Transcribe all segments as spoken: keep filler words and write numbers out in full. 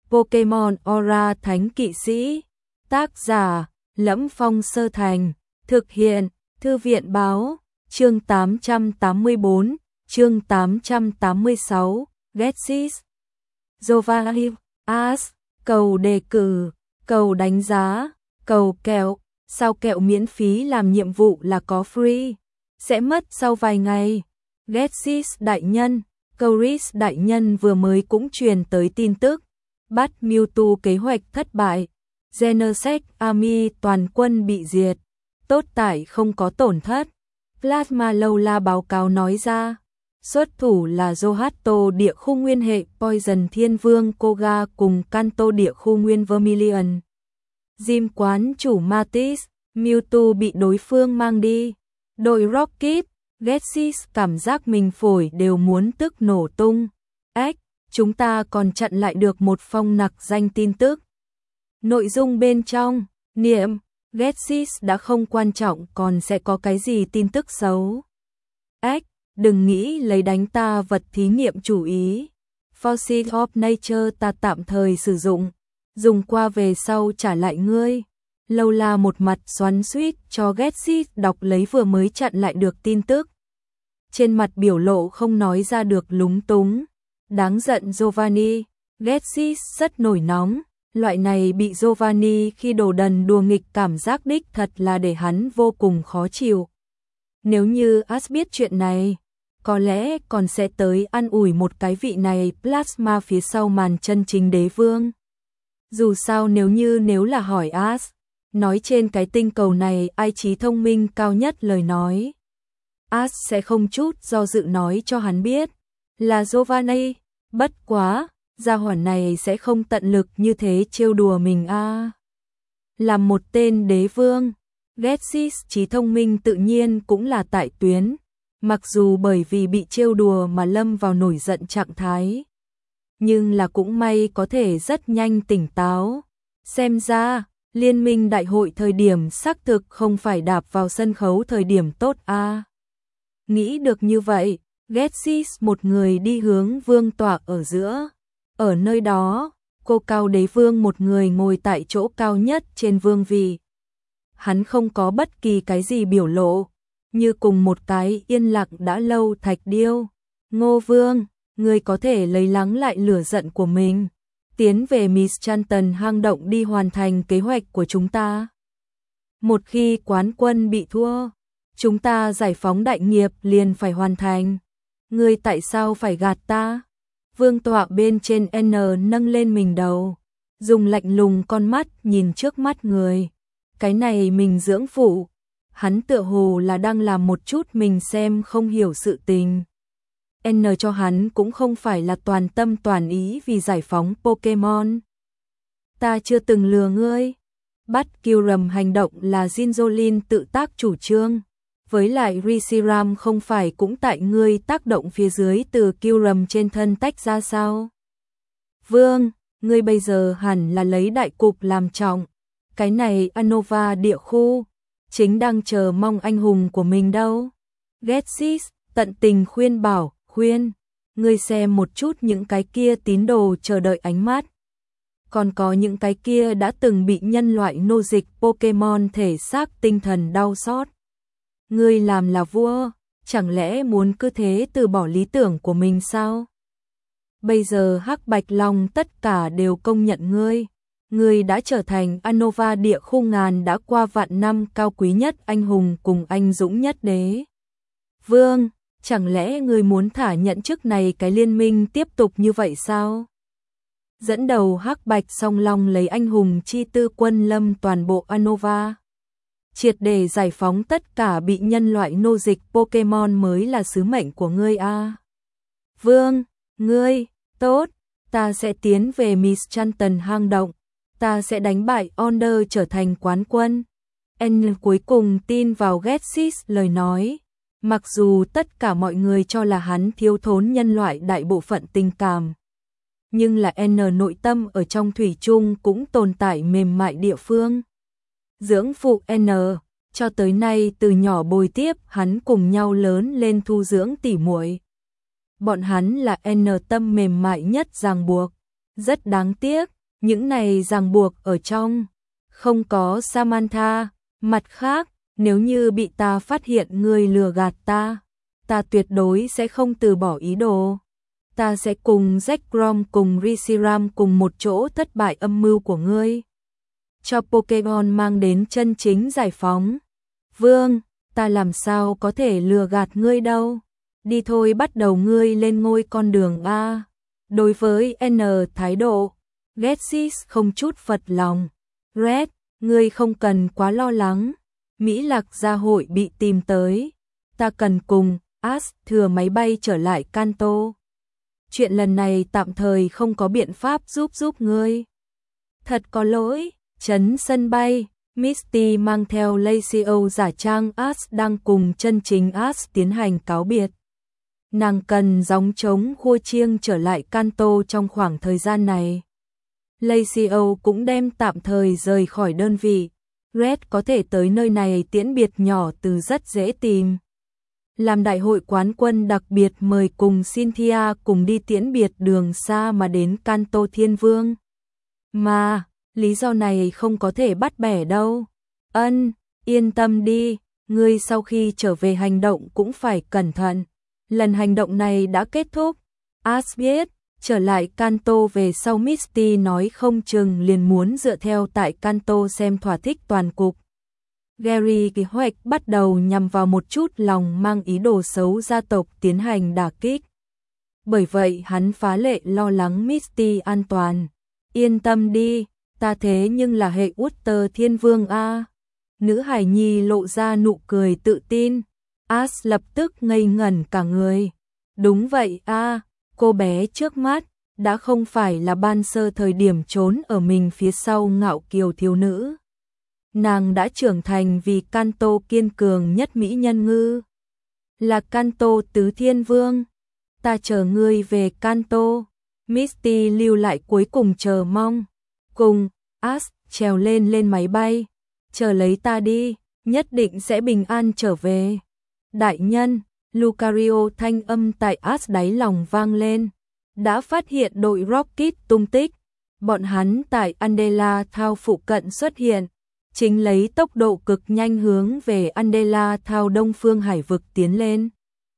Pokemon Aura Thánh Kỵ Sĩ. Tác giả: Lẫm Phong Sơ Thành. Thực hiện: Thư viện báo. Chương tám trăm tám mươi bốn, chương tám trăm tám mươi sáu, Getsis. Giovanni As, cầu đề cử, cầu đánh giá, cầu kẹo. Sao kẹo miễn phí làm nhiệm vụ là có free, sẽ mất sau vài ngày. Getsis đại nhân, Chris đại nhân vừa mới cũng truyền tới tin tức, bắt Mewtwo kế hoạch thất bại. Genesect Army toàn quân bị diệt, tốt tại không có tổn thất. Plasma Lola báo cáo nói ra, xuất thủ là Zohato địa khu nguyên hệ Poison Thiên Vương Koga cùng Kanto địa khu nguyên Vermilion. Gym quán chủ Matis, Mewtwo bị đối phương mang đi. Đội Rocket, Getsis cảm giác mình phổi đều muốn tức nổ tung. Ếch, chúng ta còn chặn lại được một phong nặc danh tin tức. Nội dung bên trong, niệm, Getsis đã không quan trọng còn sẽ có cái gì tin tức xấu. Ếch, đừng nghĩ lấy đánh ta vật thí nghiệm chủ ý. Force of Nature ta tạm thời sử dụng, dùng qua về sau trả lại ngươi. Lola một mặt xoắn xuýt cho Getsis đọc lấy vừa mới chặn lại được tin tức. Trên mặt biểu lộ không nói ra được lúng túng. Đáng giận Giovanni, Getsis rất nổi nóng. Loại này bị Giovanni khi đồ đần đùa nghịch cảm giác đích thật là để hắn vô cùng khó chịu. Nếu như As biết chuyện này, có lẽ còn sẽ tới ăn ủi một cái vị này Plasma phía sau màn chân chính đế vương. Dù sao nếu như nếu là hỏi As, nói trên cái tinh cầu này ai trí thông minh cao nhất lời nói, As sẽ không chút do dự nói cho hắn biết là Giovanni. Bất quá, gia hỏa này sẽ không tận lực như thế trêu đùa mình a. À. Làm một tên đế vương, Getsis trí thông minh tự nhiên cũng là tại tuyến, mặc dù bởi vì bị trêu đùa mà lâm vào nổi giận trạng thái, nhưng là cũng may có thể rất nhanh tỉnh táo. Xem ra, liên minh đại hội thời điểm xác thực không phải đạp vào sân khấu thời điểm tốt a. À. Nghĩ được như vậy, Getsis một người đi hướng vương tọa ở giữa. Ở nơi đó, cô cao đế vương một người ngồi tại chỗ cao nhất trên vương vị. Hắn không có bất kỳ cái gì biểu lộ, như cùng một cái yên lặng đã lâu thạch điêu. Ngô vương, người có thể lấy lắng lại lửa giận của mình, tiến về Mischanton hang động đi hoàn thành kế hoạch của chúng ta. Một khi quán quân bị thua, chúng ta giải phóng đại nghiệp liền phải hoàn thành. Ngươi tại sao phải gạt ta? Vương tọa bên trên N nâng lên mình đầu, dùng lạnh lùng con mắt nhìn trước mắt người. Cái này mình dưỡng phụ, hắn tựa hồ là đang làm một chút mình xem không hiểu sự tình. N cho hắn cũng không phải là toàn tâm toàn ý vì giải phóng Pokemon. Ta chưa từng lừa ngươi. Bắt Kyurem hành động là Zinzolin tự tác chủ trương. Với lại Reshiram không phải cũng tại ngươi tác động phía dưới từ Kyurem trên thân tách ra sao? Vương, ngươi bây giờ hẳn là lấy đại cục làm trọng. Cái này Unova địa khu, chính đang chờ mong anh hùng của mình đâu. Getsis tận tình khuyên bảo, khuyên, ngươi xem một chút những cái kia tín đồ chờ đợi ánh mắt. Còn có những cái kia đã từng bị nhân loại nô dịch Pokemon thể xác tinh thần đau xót. Ngươi làm là vua, chẳng lẽ muốn cứ thế từ bỏ lý tưởng của mình sao? Bây giờ Hắc Bạch Long tất cả đều công nhận ngươi. Ngươi đã trở thành Unova địa khu ngàn đã qua vạn năm cao quý nhất anh hùng cùng anh dũng nhất đế. Vương, chẳng lẽ ngươi muốn thả nhận chức này cái liên minh tiếp tục như vậy sao? Dẫn đầu Hắc Bạch Song Long lấy anh hùng chi tư quân lâm toàn bộ Unova, triệt để giải phóng tất cả bị nhân loại nô dịch Pokemon mới là sứ mệnh của ngươi a. À. Vương, ngươi, tốt, ta sẽ tiến về Mischanton hang động, ta sẽ đánh bại Onder trở thành quán quân. N cuối cùng tin vào Getsis lời nói, mặc dù tất cả mọi người cho là hắn thiếu thốn nhân loại đại bộ phận tình cảm, nhưng là N nội tâm ở trong thủy chung cũng tồn tại mềm mại địa phương. Dưỡng phụ N, cho tới nay từ nhỏ bồi tiếp hắn cùng nhau lớn lên thu dưỡng tỉ muội. Bọn hắn là N tâm mềm mại nhất ràng buộc. Rất đáng tiếc, những này ràng buộc ở trong, không có Samantha. Mặt khác, nếu như bị ta phát hiện ngươi lừa gạt ta, ta tuyệt đối sẽ không từ bỏ ý đồ. Ta sẽ cùng Jack Grom cùng Reshiram cùng một chỗ thất bại âm mưu của ngươi, cho Pokemon mang đến chân chính giải phóng. Vương, ta làm sao có thể lừa gạt ngươi đâu. Đi thôi, bắt đầu ngươi lên ngôi con đường A. Đối với N thái độ, Getsis không chút phật lòng. Red, ngươi không cần quá lo lắng. Mỹ Lạc gia hội bị tìm tới. Ta cần cùng Ash thừa máy bay trở lại Kanto. Chuyện lần này tạm thời không có biện pháp giúp giúp ngươi. Thật có lỗi. Trấn sân bay, Misty mang theo Lacio giả trang Ash đang cùng chân chính Ash tiến hành cáo biệt. Nàng cần gióng trống khua chiêng trở lại Kanto trong khoảng thời gian này. Lacio cũng đem tạm thời rời khỏi đơn vị. Red có thể tới nơi này tiễn biệt nhỏ từ rất dễ tìm. Làm đại hội quán quân đặc biệt mời cùng Cynthia cùng đi tiễn biệt đường xa mà đến Kanto Thiên Vương. Mà, lý do này không có thể bắt bẻ đâu. Ân, yên tâm đi, ngươi sau khi trở về hành động cũng phải cẩn thận. Lần hành động này đã kết thúc. Ash biết, trở lại Kanto về sau Misty nói không chừng liền muốn dựa theo tại Kanto xem thỏa thích toàn cục. Gary kế hoạch bắt đầu nhằm vào một chút lòng mang ý đồ xấu gia tộc tiến hành đả kích. Bởi vậy hắn phá lệ lo lắng Misty an toàn. Yên tâm đi, ta thế nhưng là hệ Utter Thiên Vương A. Nữ hài nhi lộ ra nụ cười tự tin. Ash lập tức ngây ngẩn cả người. Đúng vậy A, cô bé trước mắt đã không phải là ban sơ thời điểm trốn ở mình phía sau ngạo kiều thiếu nữ. Nàng đã trưởng thành vì Kanto kiên cường nhất mỹ nhân ngư. Là Kanto tứ thiên vương. Ta chờ ngươi về Kanto. Misty lưu lại cuối cùng chờ mong. Cùng, Ash trèo lên lên máy bay. Chờ lấy ta đi, nhất định sẽ bình an trở về. Đại nhân, Lucario thanh âm tại Ash đáy lòng vang lên. Đã phát hiện đội Rocket tung tích. Bọn hắn tại Andela Thao phụ cận xuất hiện. Chính lấy tốc độ cực nhanh hướng về Andela Thao đông phương hải vực tiến lên.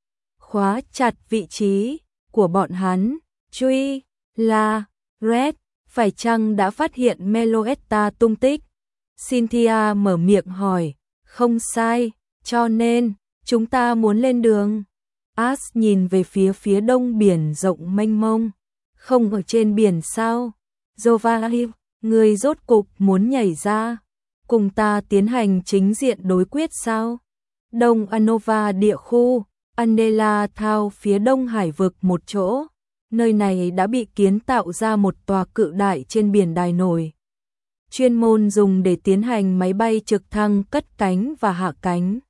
Khóa chặt vị trí của bọn hắn. Truy là Red, phải chăng đã phát hiện Meloetta tung tích? Cynthia mở miệng hỏi. Không sai, cho nên chúng ta muốn lên đường. Ash nhìn về phía phía đông biển rộng mênh mông. Không ở trên biển sao? Giovanni, người rốt cục muốn nhảy ra. Cùng ta tiến hành chính diện đối quyết sao? Đông Anova địa khu, Andela Thao phía đông hải vực một chỗ. Nơi này đã bị kiến tạo ra một tòa cự đại trên biển đài nổi. Chuyên môn dùng để tiến hành máy bay trực thăng cất cánh và hạ cánh.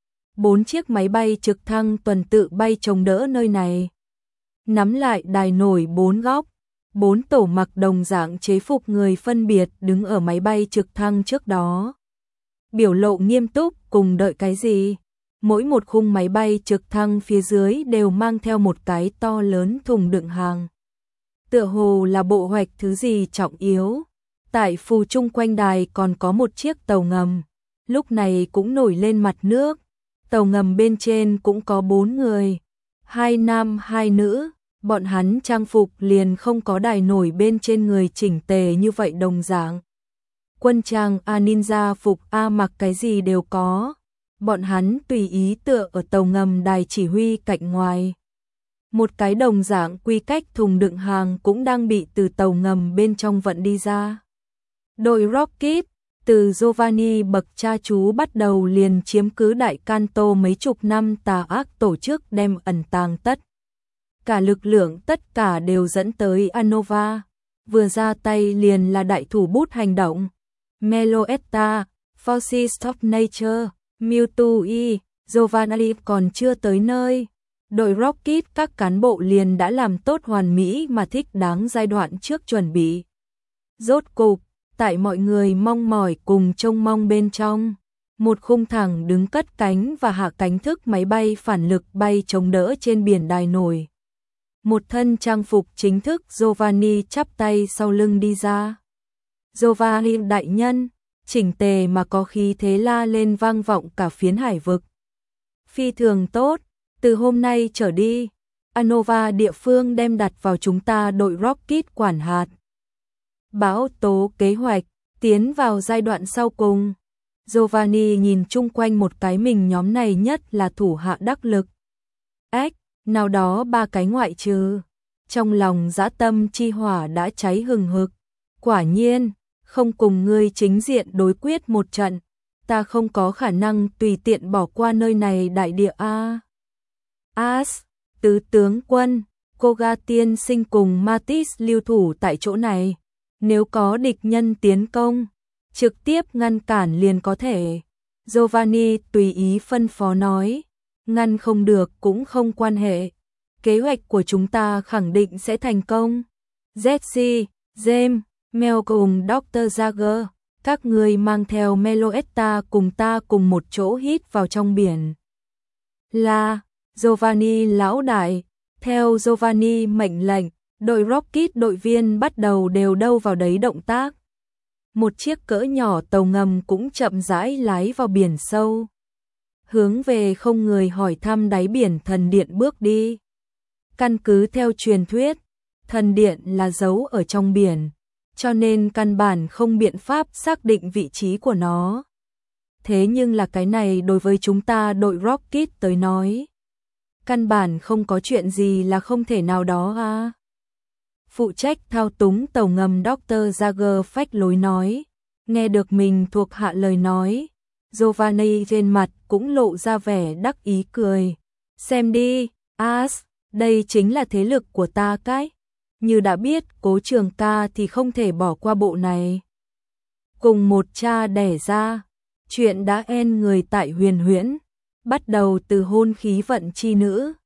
Bốn chiếc máy bay trực thăng tuần tự bay chống đỡ nơi này. Nắm lại đài nổi bốn góc. Bốn tổ mặc đồng dạng chế phục người phân biệt đứng ở máy bay trực thăng trước đó. Biểu lộ nghiêm túc cùng đợi cái gì? Mỗi một khung máy bay trực thăng phía dưới đều mang theo một cái to lớn thùng đựng hàng. Tựa hồ là bộ hoạch thứ gì trọng yếu. Tại phù chung quanh đài còn có một chiếc tàu ngầm. Lúc này cũng nổi lên mặt nước. Tàu ngầm bên trên cũng có bốn người. Hai nam hai nữ. Bọn hắn trang phục liền không có đài nổi bên trên người chỉnh tề như vậy đồng dạng. Quân trang A ninja phục A mặc cái gì đều có. Bọn hắn tùy ý tựa ở tàu ngầm đài chỉ huy cạnh ngoài. Một cái đồng dạng quy cách thùng đựng hàng cũng đang bị từ tàu ngầm bên trong vận đi ra. Đội Rocket, từ Giovanni bậc cha chú bắt đầu liền chiếm cứ đại Kanto mấy chục năm tà ác tổ chức đem ẩn tàng tất. Cả lực lượng tất cả đều dẫn tới Anova. Vừa ra tay liền là đại thủ bút hành động. Meloetta, Forces of Nature, Mewtwo, Giovanni còn chưa tới nơi. Đội Rocket các cán bộ liền đã làm tốt hoàn mỹ mà thích đáng giai đoạn trước chuẩn bị. Rốt cục, tại mọi người mong mỏi cùng trông mong bên trong, một khung thẳng đứng cất cánh và hạ cánh thức máy bay phản lực bay chống đỡ trên biển đài nổi. Một thân trang phục chính thức Giovanni chắp tay sau lưng đi ra. Giovanni đại nhân, chỉnh tề mà có khí thế la lên vang vọng cả phiến hải vực. Phi thường tốt, từ hôm nay trở đi, Anova địa phương đem đặt vào chúng ta đội Rocket quản hạt. Bão tố kế hoạch, tiến vào giai đoạn sau cùng. Giovanni nhìn chung quanh một cái, mình nhóm này nhất là thủ hạ đắc lực. Ếch, nào đó ba cái ngoại trừ. Trong lòng dã tâm chi hỏa đã cháy hừng hực. Quả nhiên, không cùng ngươi chính diện đối quyết một trận, ta không có khả năng tùy tiện bỏ qua nơi này đại địa a. As, tứ tướng quân, Koga tiên sinh cùng Matisse lưu thủ tại chỗ này, nếu có địch nhân tiến công, trực tiếp ngăn cản liền có thể. Giovanni tùy ý phân phó nói, ngăn không được cũng không quan hệ, kế hoạch của chúng ta khẳng định sẽ thành công. Jesse, James, Mel cùng doctor Jagger, các người mang theo Meloetta cùng ta cùng một chỗ hít vào trong biển. Là, Giovanni lão đại, theo Giovanni mệnh lệnh, đội Rocket đội viên bắt đầu đều đâu vào đấy động tác. Một chiếc cỡ nhỏ tàu ngầm cũng chậm rãi lái vào biển sâu, hướng về không người hỏi thăm đáy biển thần điện bước đi. Căn cứ theo truyền thuyết, thần điện là giấu ở trong biển, cho nên căn bản không biện pháp xác định vị trí của nó. Thế nhưng là cái này đối với chúng ta đội Rocket tới nói, căn bản không có chuyện gì là không thể nào đó à. Phụ trách thao túng tàu ngầm doctor Jagger phách lối nói, nghe được mình thuộc hạ lời nói, Giovanni trên mặt cũng lộ ra vẻ đắc ý cười. Xem đi, As, đây chính là thế lực của ta cái. Như đã biết Cố Trường ca thì không thể bỏ qua bộ này. Cùng một cha đẻ ra, chuyện đã en người tại Huyền Huyễn, bắt đầu từ hôn khí vận chi nữ,